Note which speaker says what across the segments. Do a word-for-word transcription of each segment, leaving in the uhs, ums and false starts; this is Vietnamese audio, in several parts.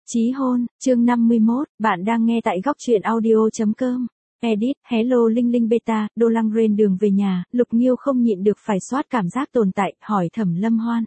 Speaker 1: Chí hôn, chương năm mươi mốt, bạn đang nghe tại góc truyện audio chấm com. Edit, hello Linh Linh Beta, Đô Lăng Rain đường về nhà, Lục Nghiêu không nhịn được phải soát cảm giác tồn tại, hỏi Thẩm Lâm Hoan.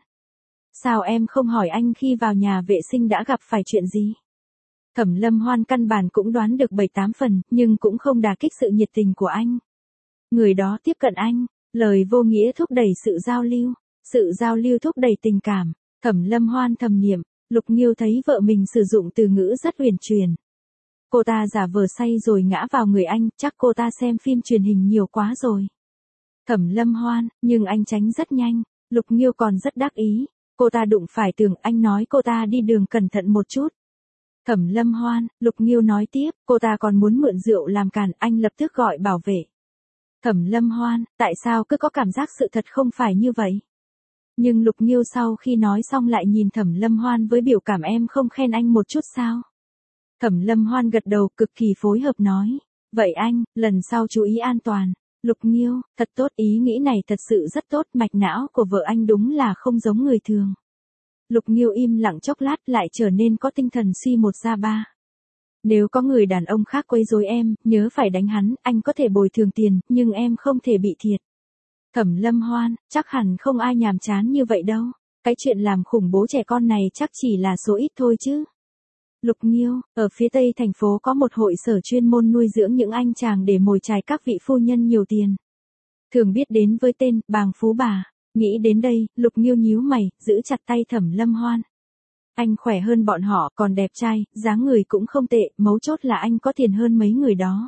Speaker 1: Sao em không hỏi anh khi vào nhà vệ sinh đã gặp phải chuyện gì? Thẩm Lâm Hoan căn bản cũng đoán được bảy tám phần, nhưng cũng không đả kích sự nhiệt tình của anh. Người đó tiếp cận anh, lời vô nghĩa thúc đẩy sự giao lưu, sự giao lưu thúc đẩy tình cảm. Thẩm Lâm Hoan thầm niệm. Lục Nghiêu thấy vợ mình sử dụng từ ngữ rất huyền truyền. Cô ta giả vờ say rồi ngã vào người anh, chắc cô ta xem phim truyền hình nhiều quá rồi. Thẩm Lâm Hoan, nhưng anh tránh rất nhanh. Lục Nghiêu còn rất đắc ý. Cô ta đụng phải tường, anh nói cô ta đi đường cẩn thận một chút. Thẩm Lâm Hoan, Lục Nghiêu nói tiếp, cô ta còn muốn mượn rượu làm càn, anh lập tức gọi bảo vệ. Thẩm Lâm Hoan, tại sao cứ có cảm giác sự thật không phải như vậy? Nhưng Lục Nghiêu sau khi nói xong lại nhìn Thẩm Lâm Hoan với biểu cảm em không khen anh một chút sao? Thẩm Lâm Hoan gật đầu cực kỳ phối hợp nói. Vậy anh, lần sau chú ý an toàn. Lục Nghiêu, thật tốt, ý nghĩ này thật sự rất tốt, mạch não của vợ anh đúng là không giống người thường. Lục Nghiêu im lặng chốc lát lại trở nên có tinh thần suy một ra ba. Nếu có người đàn ông khác quấy rối em, nhớ phải đánh hắn, anh có thể bồi thường tiền, nhưng em không thể bị thiệt. Thẩm Lâm Hoan, chắc hẳn không ai nhàm chán như vậy đâu. Cái chuyện làm khủng bố trẻ con này chắc chỉ là số ít thôi chứ. Lục Nghiêu, ở phía tây thành phố có một hội sở chuyên môn nuôi dưỡng những anh chàng để mồi chài các vị phu nhân nhiều tiền. Thường biết đến với tên, bàng phú bà. Nghĩ đến đây, Lục Nghiêu nhíu mày, giữ chặt tay Thẩm Lâm Hoan. Anh khỏe hơn bọn họ, còn đẹp trai, dáng người cũng không tệ, mấu chốt là anh có tiền hơn mấy người đó.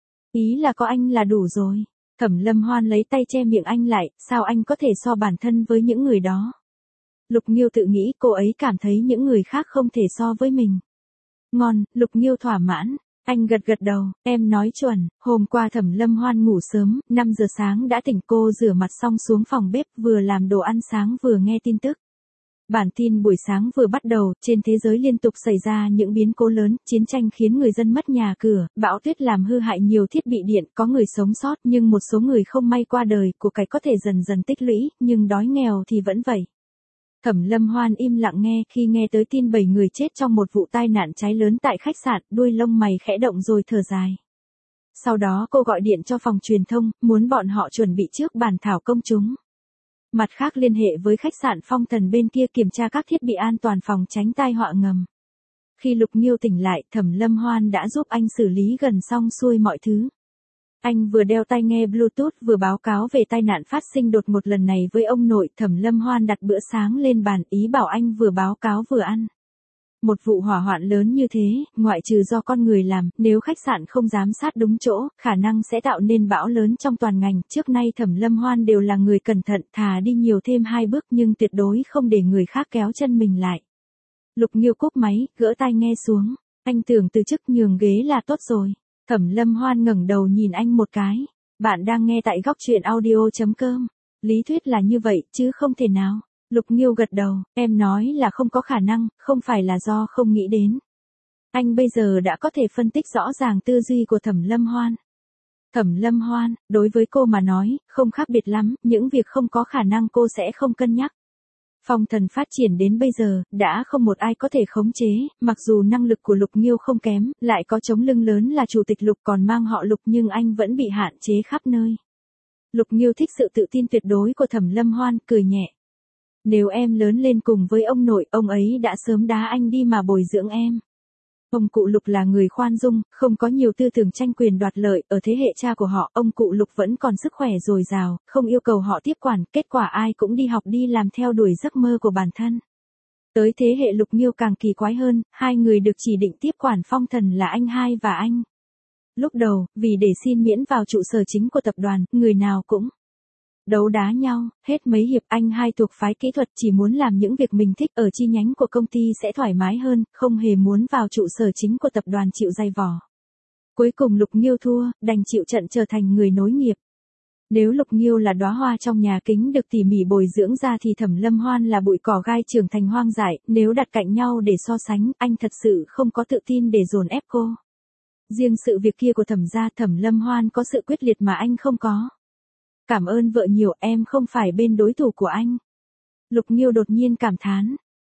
Speaker 1: Ý là có anh là đủ rồi. Thẩm Lâm Hoan lấy tay che miệng anh lại, sao anh có thể so bản thân với những người đó? Lục Nghiêu tự nghĩ cô ấy cảm thấy những người khác không thể so với mình. Ngon, Lục Nghiêu thỏa mãn, anh gật gật đầu, em nói chuẩn, hôm qua Thẩm Lâm Hoan ngủ sớm, năm giờ sáng đã tỉnh, cô rửa mặt xong xuống phòng bếp vừa làm đồ ăn sáng vừa nghe tin tức. Bản tin buổi sáng vừa bắt đầu, trên thế giới liên tục xảy ra những biến cố lớn, chiến tranh khiến người dân mất nhà cửa, bão tuyết làm hư hại nhiều thiết bị điện, có người sống sót nhưng một số người không may qua đời, của cải có thể dần dần tích lũy, nhưng đói nghèo thì vẫn vậy. Thẩm Lâm Hoan im lặng nghe, khi nghe tới tin bảy người chết trong một vụ tai nạn cháy lớn tại khách sạn, đuôi lông mày khẽ động rồi thở dài. Sau đó cô gọi điện cho phòng truyền thông, muốn bọn họ chuẩn bị trước bàn thảo công chúng. Mặt khác liên hệ với khách sạn Phong Thần bên kia kiểm tra các thiết bị an toàn phòng tránh tai họa ngầm. Khi Lục Nghiêu tỉnh lại, Thẩm Lâm Hoan đã giúp anh xử lý gần xong xuôi mọi thứ. Anh vừa đeo tai nghe Bluetooth vừa báo cáo về tai nạn phát sinh đột ngột lần này với ông nội. Thẩm Lâm Hoan đặt bữa sáng lên bàn, ý bảo anh vừa báo cáo vừa ăn. Một vụ hỏa hoạn lớn như thế, ngoại trừ do con người làm, nếu khách sạn không giám sát đúng chỗ, khả năng sẽ tạo nên bão lớn trong toàn ngành. Trước nay Thẩm Lâm Hoan đều là người cẩn thận, thà đi nhiều thêm hai bước nhưng tuyệt đối không để người khác kéo chân mình lại. Lục Nghiêu cúp máy, gỡ tai nghe xuống. Anh tưởng từ chức nhường ghế là tốt rồi. Thẩm Lâm Hoan ngẩng đầu nhìn anh một cái. Bạn đang nghe tại góc truyện audio chấm com. Lý thuyết là như vậy, chứ không thể nào. Lục Nghiêu gật đầu, em nói là không có khả năng, không phải là do không nghĩ đến. Anh bây giờ đã có thể phân tích rõ ràng tư duy của Thẩm Lâm Hoan. Thẩm Lâm Hoan, đối với cô mà nói, không khác biệt lắm, những việc không có khả năng cô sẽ không cân nhắc. Phong Thần phát triển đến bây giờ, đã không một ai có thể khống chế, mặc dù năng lực của Lục Nghiêu không kém, lại có chống lưng lớn là chủ tịch Lục còn mang họ Lục nhưng anh vẫn bị hạn chế khắp nơi. Lục Nghiêu thích sự tự tin tuyệt đối của Thẩm Lâm Hoan, cười nhẹ. Nếu em lớn lên cùng với ông nội, ông ấy đã sớm đá anh đi mà bồi dưỡng em. Ông cụ Lục là người khoan dung, không có nhiều tư tưởng tranh quyền đoạt lợi, ở thế hệ cha của họ, ông cụ Lục vẫn còn sức khỏe dồi dào, không yêu cầu họ tiếp quản, kết quả ai cũng đi học đi làm theo đuổi giấc mơ của bản thân. Tới thế hệ Lục Nghiêu càng kỳ quái hơn, hai người được chỉ định tiếp quản Phong Thần là anh hai và anh. Lúc đầu, vì để xin miễn vào trụ sở chính của tập đoàn, người nào cũng đấu đá nhau, hết mấy hiệp anh hai thuộc phái kỹ thuật chỉ muốn làm những việc mình thích ở chi nhánh của công ty sẽ thoải mái hơn, không hề muốn vào trụ sở chính của tập đoàn chịu dày vò. Cuối cùng Lục Nghiêu thua, đành chịu trận trở thành người nối nghiệp. Nếu Lục Nghiêu là đóa hoa trong nhà kính được tỉ mỉ bồi dưỡng ra thì Thẩm Lâm Hoan là bụi cỏ gai trưởng thành hoang dại, nếu đặt cạnh nhau để so sánh, anh thật sự không có tự tin để dồn ép cô. Riêng sự việc kia của Thẩm gia, Thẩm Lâm Hoan có sự quyết liệt mà anh không có. Cảm ơn vợ nhiều, em không phải bên đối thủ của anh. Lục Nghiêu đột nhiên cảm thán.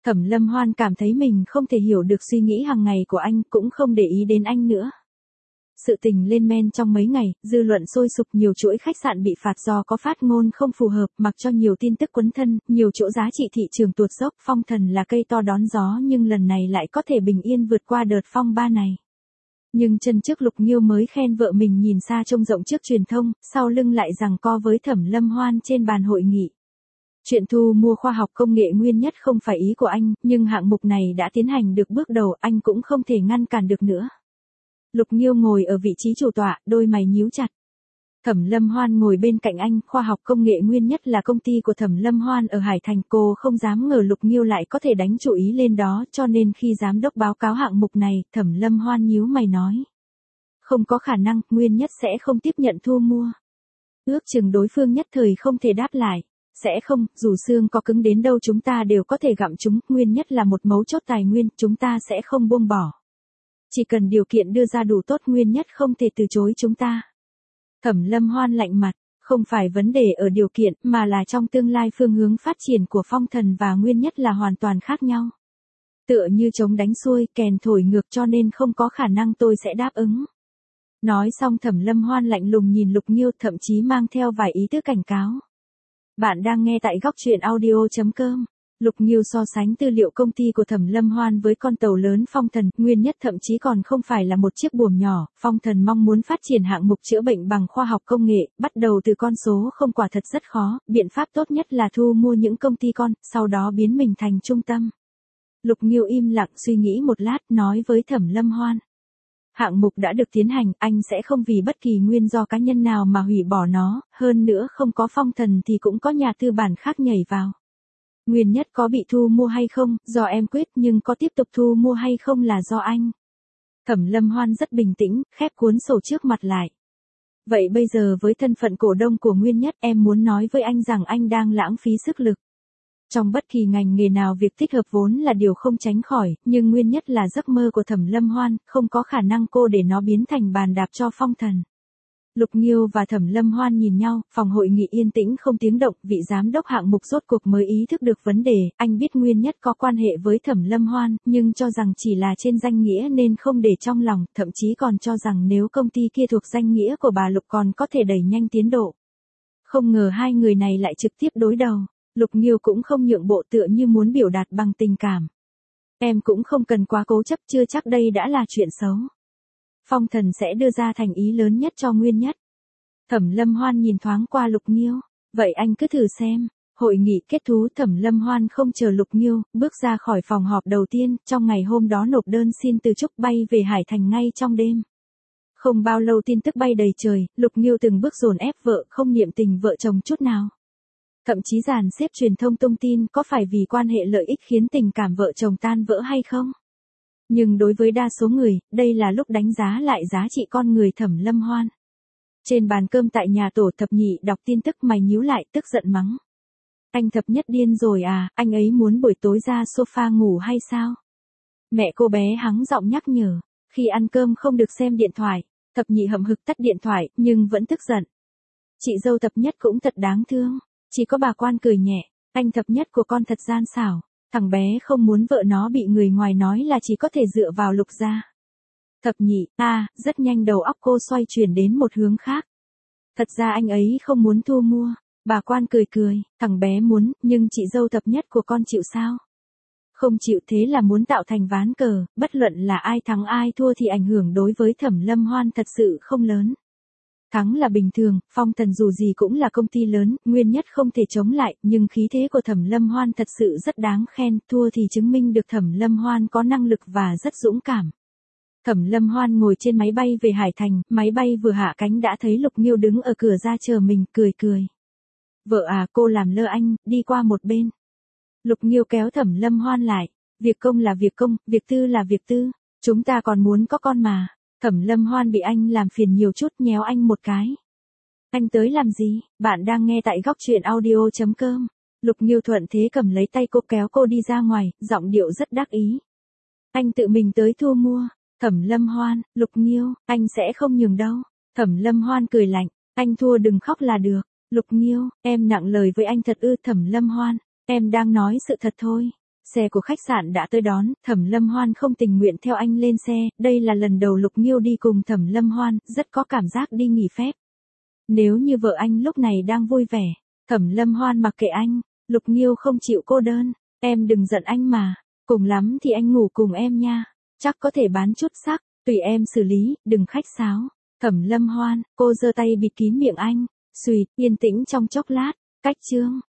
Speaker 1: Thẩm Lâm Hoan cảm thấy mình không thể hiểu được suy nghĩ hàng ngày của anh, cũng không để ý đến anh nữa. Sự tình lên men trong mấy ngày, dư luận sôi sục, nhiều chuỗi khách sạn bị phạt do có phát ngôn không phù hợp, mặc cho nhiều tin tức quấn thân, nhiều chỗ giá trị thị trường tuột dốc. Phong Thần là cây to đón gió nhưng lần này lại có thể bình yên vượt qua đợt phong ba này. Nhưng chân trước Lục Nghiêu mới khen vợ mình nhìn xa trông rộng trước truyền thông, sau lưng lại giằng co với Thẩm Lâm Hoan trên bàn hội nghị. Chuyện thu mua khoa học công nghệ Nguyên Nhất không phải ý của anh, nhưng hạng mục này đã tiến hành được bước đầu, anh cũng không thể ngăn cản được nữa. Lục Nghiêu ngồi ở vị trí chủ tọa, đôi mày nhíu chặt. Thẩm Lâm Hoan ngồi bên cạnh anh, khoa học công nghệ Nguyên Nhất là công ty của Thẩm Lâm Hoan ở Hải Thành, cô không dám ngờ Lục Nghiêu lại có thể đánh chủ ý lên đó, cho nên khi giám đốc báo cáo hạng mục này, Thẩm Lâm Hoan nhíu mày nói. Không có khả năng, Nguyên Nhất sẽ không tiếp nhận thu mua. Ước chừng đối phương nhất thời không thể đáp lại. Sẽ không, dù xương có cứng đến đâu chúng ta đều có thể gặm chúng, Nguyên Nhất là một mấu chốt tài nguyên, chúng ta sẽ không buông bỏ. Chỉ cần điều kiện đưa ra đủ tốt, Nguyên Nhất không thể từ chối chúng ta. Thẩm Lâm Hoan lạnh mặt, không phải vấn đề ở điều kiện, mà là trong tương lai phương hướng phát triển của Phong Thần và Nguyên Nhất là hoàn toàn khác nhau. Tựa như trống đánh xuôi, kèn thổi ngược, cho nên không có khả năng tôi sẽ đáp ứng. Nói xong Thẩm Lâm Hoan lạnh lùng nhìn Lục Nghiêu, thậm chí mang theo vài ý tứ cảnh cáo. Bạn đang nghe tại góc truyện audio chấm com. Lục Nghiêu so sánh tư liệu công ty của Thẩm Lâm Hoan với con tàu lớn Phong Thần, Nguyên Nhất thậm chí còn không phải là một chiếc buồm nhỏ. Phong Thần mong muốn phát triển hạng mục chữa bệnh bằng khoa học công nghệ, bắt đầu từ con số không quả thật rất khó, biện pháp tốt nhất là thu mua những công ty con, sau đó biến mình thành trung tâm. Lục Nghiêu im lặng suy nghĩ một lát, nói với Thẩm Lâm Hoan. Hạng mục đã được tiến hành, anh sẽ không vì bất kỳ nguyên do cá nhân nào mà hủy bỏ nó, hơn nữa không có Phong Thần thì cũng có nhà tư bản khác nhảy vào. Nguyên Nhất có bị thu mua hay không, do em quyết, nhưng có tiếp tục thu mua hay không là do anh. Thẩm Lâm Hoan rất bình tĩnh, khép cuốn sổ trước mặt lại. Vậy bây giờ với thân phận cổ đông của Nguyên Nhất, em muốn nói với anh rằng anh đang lãng phí sức lực. Trong bất kỳ ngành nghề nào việc tích hợp vốn là điều không tránh khỏi, nhưng Nguyên Nhất là giấc mơ của Thẩm Lâm Hoan, không có khả năng cô để nó biến thành bàn đạp cho Phong Thần. Lục Nghiêu và Thẩm Lâm Hoan nhìn nhau, phòng hội nghị yên tĩnh không tiếng động, vị giám đốc hạng mục rốt cuộc mới ý thức được vấn đề, anh biết Nguyên Nhất có quan hệ với Thẩm Lâm Hoan, nhưng cho rằng chỉ là trên danh nghĩa nên không để trong lòng, thậm chí còn cho rằng nếu công ty kia thuộc danh nghĩa của bà Lục còn có thể đẩy nhanh tiến độ. Không ngờ hai người này lại trực tiếp đối đầu. Lục Nghiêu cũng không nhượng bộ, tựa như muốn biểu đạt bằng tình cảm. Em cũng không cần quá cố chấp, chưa chắc đây đã là chuyện xấu. Phong Thần sẽ đưa ra thành ý lớn nhất cho Nguyên Nhất. Thẩm Lâm Hoan nhìn thoáng qua Lục Nghiêu. Vậy anh cứ thử xem. Hội nghị kết thúc, Thẩm Lâm Hoan không chờ Lục Nghiêu, bước ra khỏi phòng họp đầu tiên, trong ngày hôm đó nộp đơn xin từ chức, bay về Hải Thành ngay trong đêm. Không bao lâu tin tức bay đầy trời, Lục Nghiêu từng bước dồn ép vợ, không niệm tình vợ chồng chút nào. Thậm chí dàn xếp truyền thông tung tin, có phải vì quan hệ lợi ích khiến tình cảm vợ chồng tan vỡ hay không? Nhưng đối với đa số người, đây là lúc đánh giá lại giá trị con người Thẩm Lâm Hoan. Trên bàn cơm tại nhà tổ, Thập Nhị đọc tin tức mày nhíu lại, tức giận mắng. Anh Thập Nhất điên rồi à, anh ấy muốn buổi tối ra sofa ngủ hay sao? Mẹ cô bé hắng giọng nhắc nhở, khi ăn cơm không được xem điện thoại. Thập Nhị hậm hực tắt điện thoại, nhưng vẫn tức giận. Chị dâu Thập Nhất cũng thật đáng thương. Chỉ có bà quan cười nhẹ, anh Thập Nhất của con thật gian xảo, thằng bé không muốn vợ nó bị người ngoài nói là chỉ có thể dựa vào Lục gia. Thập Nhị, a, à, rất nhanh đầu óc cô xoay chuyển đến một hướng khác. Thật ra anh ấy không muốn thu mua, bà quan cười cười, thằng bé muốn, nhưng chị dâu Thập Nhất của con chịu sao? Không chịu, thế là muốn tạo thành ván cờ, bất luận là ai thắng ai thua thì ảnh hưởng đối với Thẩm Lâm Hoan thật sự không lớn. Thắng là bình thường, Phong Thần dù gì cũng là công ty lớn, Nguyên Nhất không thể chống lại, nhưng khí thế của Thẩm Lâm Hoan thật sự rất đáng khen, thua thì chứng minh được Thẩm Lâm Hoan có năng lực và rất dũng cảm. Thẩm Lâm Hoan ngồi trên máy bay về Hải Thành, máy bay vừa hạ cánh đã thấy Lục Nghiêu đứng ở cửa ra chờ mình, cười cười. Vợ à, cô làm lơ anh, đi qua một bên. Lục Nghiêu kéo Thẩm Lâm Hoan lại, việc công là việc công, việc tư là việc tư, chúng ta còn muốn có con mà. Thẩm Lâm Hoan bị anh làm phiền nhiều chút, nhéo anh một cái. Anh tới làm gì? Bạn đang nghe tại góc truyện audio chấm com. Lục Nghiêu thuận thế cầm lấy tay cô, kéo cô đi ra ngoài, giọng điệu rất đắc ý. Anh tự mình tới thu mua. Thẩm Lâm Hoan, Lục Nghiêu, anh sẽ không nhường đâu. Thẩm Lâm Hoan cười lạnh, anh thua đừng khóc là được. Lục Nghiêu, em nặng lời với anh thật ư? Thẩm Lâm Hoan, em đang nói sự thật thôi. Xe của khách sạn đã tới đón, Thẩm Lâm Hoan không tình nguyện theo anh lên xe, đây là lần đầu Lục Nghiêu đi cùng Thẩm Lâm Hoan, rất có cảm giác đi nghỉ phép. Nếu như vợ anh lúc này đang vui vẻ, Thẩm Lâm Hoan mặc kệ anh, Lục Nghiêu không chịu cô đơn, em đừng giận anh mà, cùng lắm thì anh ngủ cùng em nha, chắc có thể bán chút sắc, tùy em xử lý, đừng khách sáo. Thẩm Lâm Hoan, cô giơ tay bịt kín miệng anh, xùi, yên tĩnh trong chốc lát, cách chương.